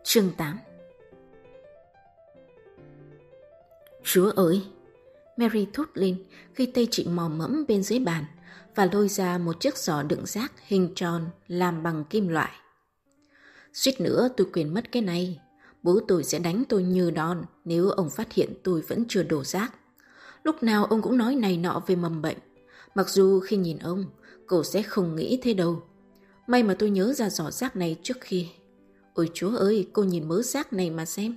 Chương 8. Chúa ơi! Mary thốt lên khi tay chị mò mẫm bên dưới bàn và lôi ra một chiếc giỏ đựng rác hình tròn làm bằng kim loại. Suýt nữa tôi quên mất cái này. Bố tôi sẽ đánh tôi như đòn nếu ông phát hiện tôi vẫn chưa đổ rác. Lúc nào ông cũng nói này nọ về mầm bệnh. Mặc dù khi nhìn ông, cô sẽ không nghĩ thế đâu. May mà tôi nhớ ra giỏ rác này trước khi. Ôi Chúa ơi, cô nhìn mớ rác này mà xem.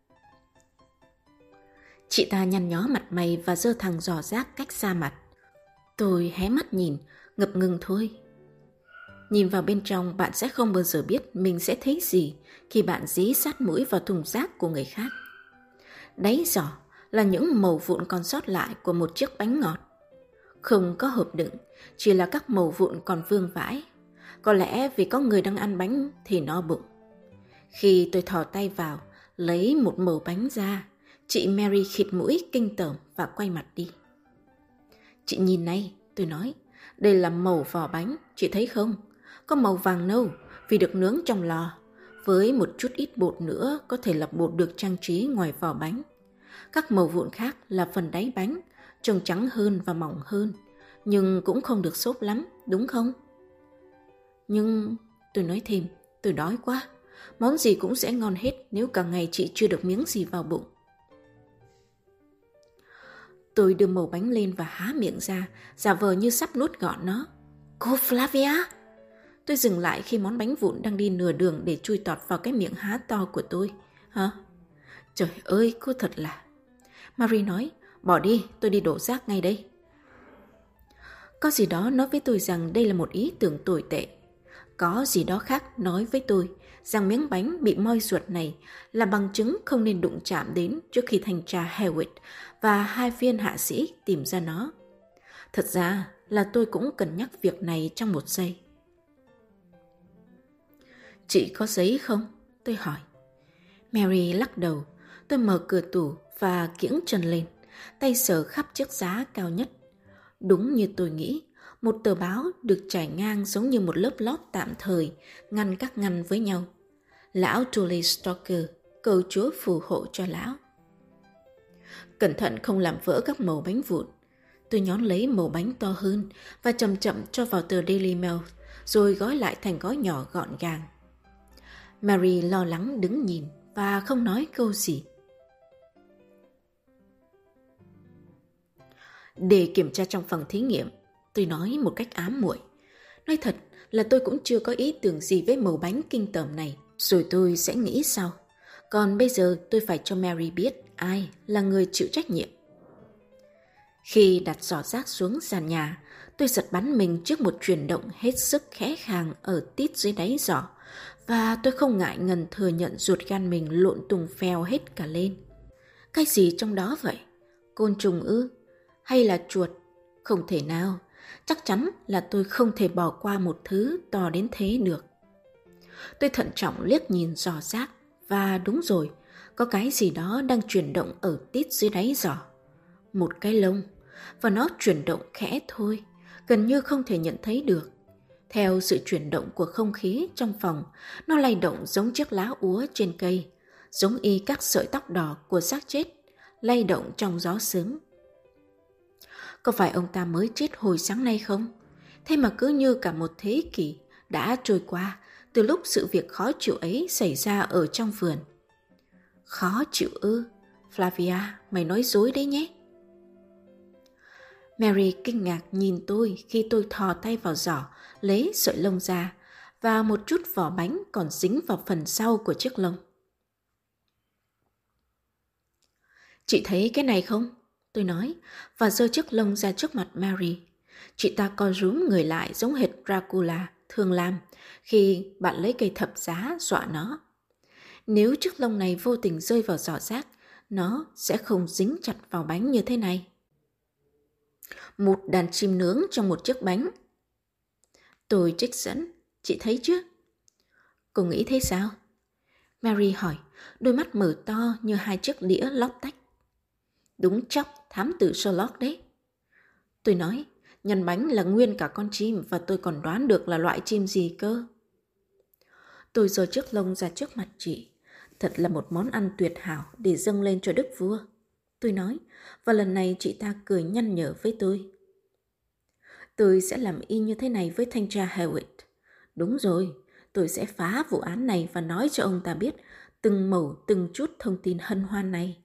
Chị ta nhăn nhó mặt mày và giơ thẳng giỏ rác cách xa mặt. Tôi hé mắt nhìn, ngập ngừng thôi. Nhìn vào bên trong, bạn sẽ không bao giờ biết mình sẽ thấy gì khi bạn dí sát mũi vào thùng rác của người khác. Đáy giỏ là những mẩu vụn còn sót lại của một chiếc bánh ngọt. Không có hộp đựng, chỉ là các mẩu vụn còn vương vãi. Có lẽ vì có người đang ăn bánh thì no bụng. Khi tôi thò tay vào, lấy một mẩu bánh ra, chị Mary khịt mũi kinh tởm và quay mặt đi. Chị nhìn này, tôi nói, đây là mẩu vỏ bánh, chị thấy không? Có màu vàng nâu vì được nướng trong lò, với một chút ít bột nữa có thể là bột được trang trí ngoài vỏ bánh. Các mẩu vụn khác là phần đáy bánh, trông trắng hơn và mỏng hơn, nhưng cũng không được xốp lắm, đúng không? Nhưng, tôi nói thêm, tôi đói quá. Món gì cũng sẽ ngon hết nếu cả ngày chị chưa được miếng gì vào bụng. Tôi đưa mẩu bánh lên và há miệng ra, giả vờ như sắp nuốt gọn nó. Cô Flavia! Tôi dừng lại khi món bánh vụn đang đi nửa đường để chui tọt vào cái miệng há to của tôi. Hả? Trời ơi, cô thật là... Marie nói, bỏ đi, tôi đi đổ rác ngay đây. Có gì đó nói với tôi rằng đây là một ý tưởng tồi tệ. Có gì đó khác nói với tôi rằng miếng bánh bị moi ruột này là bằng chứng không nên đụng chạm đến trước khi thanh tra Hewitt và hai viên hạ sĩ tìm ra nó. Thật ra là tôi cũng cân nhắc việc này trong một giây. Chị có giấy không? Tôi hỏi. Mary lắc đầu. Tôi mở cửa tủ và kiễng chân lên, tay sờ khắp chiếc giá cao nhất. Đúng như tôi nghĩ, một tờ báo được trải ngang giống như một lớp lót tạm thời, ngăn các ngăn với nhau. Lão Tully Stoker, cầu Chúa phù hộ cho lão. Cẩn thận không làm vỡ các mẩu bánh vụn. Tôi nhón lấy mẩu bánh to hơn và chậm chậm cho vào tờ Daily Mail, rồi gói lại thành gói nhỏ gọn gàng. Mary lo lắng đứng nhìn và không nói câu gì. Để kiểm tra trong phòng thí nghiệm, tôi nói một cách ám muội. Nói thật là tôi cũng chưa có ý tưởng gì với mẩu bánh kinh tởm này, rồi tôi sẽ nghĩ sau. Còn bây giờ tôi phải cho Mary biết ai là người chịu trách nhiệm. Khi đặt giỏ rác xuống sàn nhà, tôi giật bắn mình trước một chuyển động hết sức khẽ khàng ở tít dưới đáy giỏ, và tôi không ngại ngần thừa nhận ruột gan mình lộn tùng phèo hết cả lên. Cái gì trong đó vậy? Côn trùng ư? Hay là chuột? Không thể nào. Chắc chắn là tôi không thể bỏ qua một thứ to đến thế được. Tôi thận trọng liếc nhìn giỏ rác, và đúng rồi, có cái gì đó đang chuyển động ở tít dưới đáy giỏ. Một cái lông, và nó chuyển động khẽ thôi, gần như không thể nhận thấy được. Theo sự chuyển động của không khí trong phòng, nó lay động giống chiếc lá úa trên cây, giống y các sợi tóc đỏ của xác chết, lay động trong gió sớm. Có phải ông ta mới chết hồi sáng nay không? Thế mà cứ như cả một thế kỷ đã trôi qua từ lúc sự việc khó chịu ấy xảy ra ở trong vườn. Khó chịu ư? Flavia, mày nói dối đấy nhé. Mary kinh ngạc nhìn tôi khi tôi thò tay vào giỏ, lấy sợi lông ra và một chút vỏ bánh còn dính vào phần sau của chiếc lông. Chị thấy cái này không? Tôi nói và giơ chiếc lông ra trước mặt Mary. Chị ta co rúm người lại giống hệt Dracula thường làm khi bạn lấy cây thập giá dọa nó. Nếu chiếc lông này vô tình rơi vào giỏ rác, nó sẽ không dính chặt vào bánh như thế này. Một đàn chim nướng trong một chiếc bánh. Tôi trích dẫn, chị thấy chứ? Cô nghĩ thế sao? Mary hỏi, đôi mắt mở to như hai chiếc đĩa lót tách. Đúng chóc thám tử Sherlock đấy. Tôi nói, nhân bánh là nguyên cả con chim và tôi còn đoán được là loại chim gì cơ. Tôi giơ chiếc lông ra trước mặt chị. Thật là một món ăn tuyệt hảo để dâng lên cho đức vua, tôi nói, và lần này chị ta cười nhăn nhở với tôi. Tôi sẽ làm y như thế này với thanh tra Hewitt. Đúng rồi, tôi sẽ phá vụ án này và nói cho ông ta biết từng mẩu từng chút thông tin hân hoan này.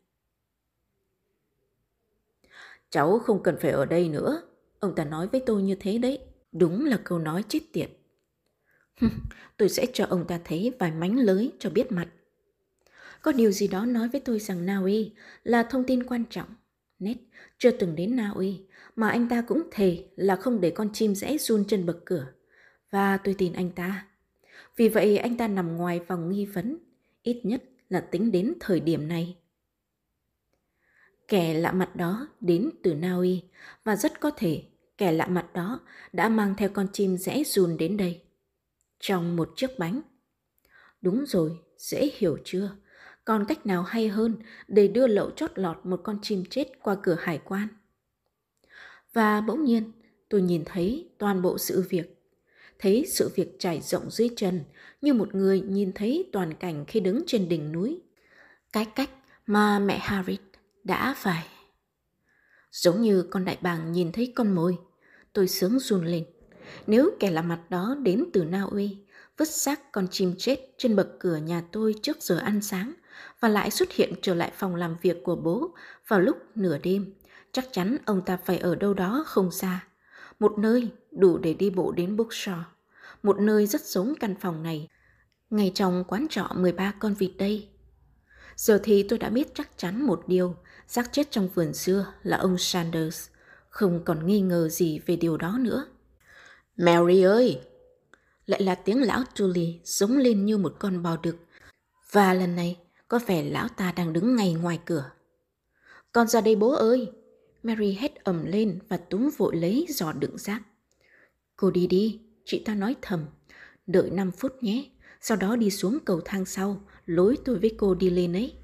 Cháu không cần phải ở đây nữa, ông ta nói với tôi như thế đấy. Đúng là câu nói chết tiệt. Tôi sẽ cho ông ta thấy vài mánh lới cho biết mặt. Có điều gì đó nói với tôi rằng Na Uy là thông tin quan trọng. Ned chưa từng đến Na Uy, mà anh ta cũng thề là không để con chim rẽ run trên bậc cửa. Và tôi tin anh ta. Vì vậy anh ta nằm ngoài vòng nghi vấn, ít nhất là tính đến thời điểm này. Kẻ lạ mặt đó đến từ Na Uy, và rất có thể kẻ lạ mặt đó đã mang theo con chim rẽ run đến đây. Trong một chiếc bánh. Đúng rồi, dễ hiểu chưa? Còn cách nào hay hơn để đưa lậu chót lọt một con chim chết qua cửa hải quan? Và bỗng nhiên, tôi nhìn thấy toàn bộ sự việc. Thấy sự việc trải rộng dưới chân như một người nhìn thấy toàn cảnh khi đứng trên đỉnh núi. Cái cách mà mẹ Harriet đã phải. Giống như con đại bàng nhìn thấy con mồi, tôi sướng run lên. Nếu kẻ lạ mặt đó đến từ Na Uy, vứt xác con chim chết trên bậc cửa nhà tôi trước giờ ăn sáng và lại xuất hiện trở lại phòng làm việc của bố vào lúc nửa đêm, chắc chắn ông ta phải ở đâu đó không xa. Một nơi đủ để đi bộ đến Bookshore. Một nơi rất giống căn phòng này, ngay trong quán trọ 13 con vịt đây. Giờ thì tôi đã biết chắc chắn một điều, xác chết trong vườn dưa là ông Sanders. Không còn nghi ngờ gì về điều đó nữa. Mary ơi! Lại là tiếng lão Julie giống lên như một con bò đực. Và lần này có vẻ lão ta đang đứng ngay ngoài cửa. Con ra đây bố ơi! Mary hét ầm lên và túm vội lấy giỏ đựng rác. Cô đi đi, chị ta nói thầm. Đợi 5 phút nhé, sau đó đi xuống cầu thang sau, lối tôi với cô đi lên ấy.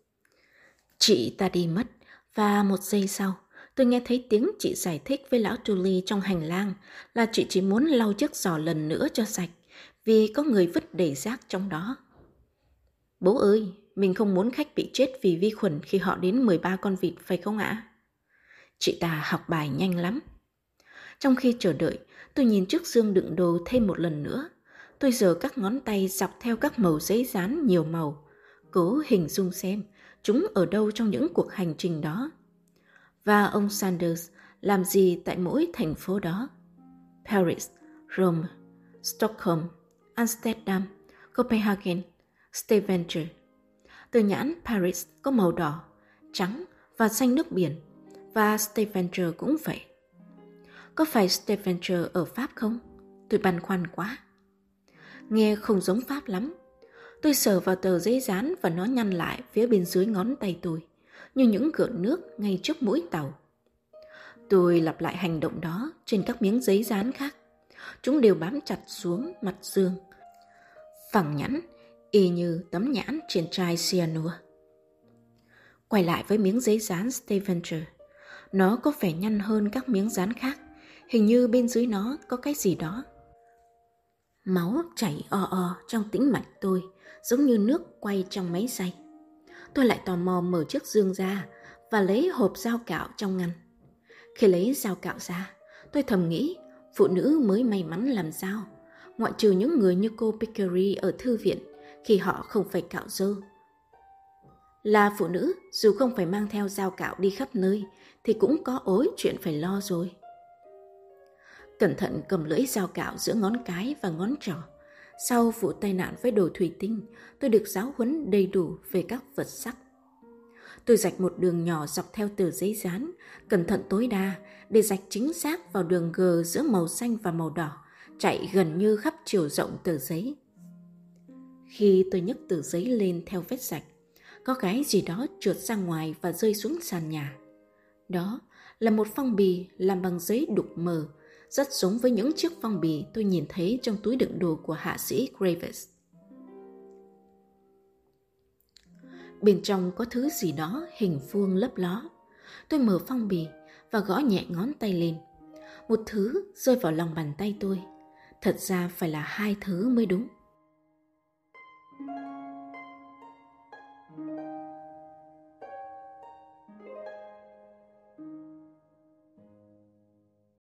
Chị ta đi mất, và một giây sau, tôi nghe thấy tiếng chị giải thích với lão Julie trong hành lang là chị chỉ muốn lau chiếc giỏ lần nữa cho sạch, vì có người vứt đầy rác trong đó. Bố ơi, mình không muốn khách bị chết vì vi khuẩn khi họ đến 13 con vịt phải không ạ? Chị ta học bài nhanh lắm. Trong khi chờ đợi, tôi nhìn chiếc dương đựng đồ thêm một lần nữa. Tôi giở các ngón tay dọc theo các mẩu giấy dán nhiều màu, cố hình dung xem chúng ở đâu trong những cuộc hành trình đó. Và ông Sanders làm gì tại mỗi thành phố đó? Paris, Rome, Stockholm, Amsterdam, Copenhagen, Stavanger. Từ nhãn Paris có màu đỏ, trắng và xanh nước biển, và Stavanger cũng vậy. Có phải Stavanger ở Pháp không? Tôi băn khoăn quá. Nghe không giống Pháp lắm. Tôi sờ vào tờ giấy dán và nó nhăn lại phía bên dưới ngón tay tôi, như những gợn nước ngay trước mũi tàu. Tôi lặp lại hành động đó trên các miếng giấy dán khác. Chúng đều bám chặt xuống mặt dương, phẳng nhẵn, y như tấm nhãn trên chai cyanua. Quay lại với miếng giấy dán Stavanger. Nó có vẻ nhăn hơn các miếng dán khác. Hình như bên dưới nó có cái gì đó. Máu chảy o o trong tĩnh mạch tôi, giống như nước quay trong máy xay. Tôi lại tò mò mở chiếc dương ra và lấy hộp dao cạo trong ngăn. Khi lấy dao cạo ra, tôi thầm nghĩ phụ nữ mới may mắn làm dao, ngoại trừ những người như cô Pickery ở thư viện khi họ không phải cạo râu. Là phụ nữ, dù không phải mang theo dao cạo đi khắp nơi, thì cũng có ối chuyện phải lo rồi. Cẩn thận cầm lưỡi dao cạo giữa ngón cái và ngón trỏ. Sau vụ tai nạn với đồ thủy tinh, tôi được giáo huấn đầy đủ về các vật sắc. Tôi rạch một đường nhỏ dọc theo tờ giấy dán, cẩn thận tối đa để rạch chính xác vào đường G giữa màu xanh và màu đỏ, chạy gần như khắp chiều rộng tờ giấy. Khi tôi nhấc tờ giấy lên theo vết rạch, có cái gì đó trượt ra ngoài và rơi xuống sàn nhà. Đó là một phong bì làm bằng giấy đục mờ, rất giống với những chiếc phong bì tôi nhìn thấy trong túi đựng đồ của hạ sĩ Graves. Bên trong có thứ gì đó hình vuông lấp ló. Tôi mở phong bì và gõ nhẹ ngón tay lên. Một thứ rơi vào lòng bàn tay tôi. Thật ra phải là 2 thứ mới đúng.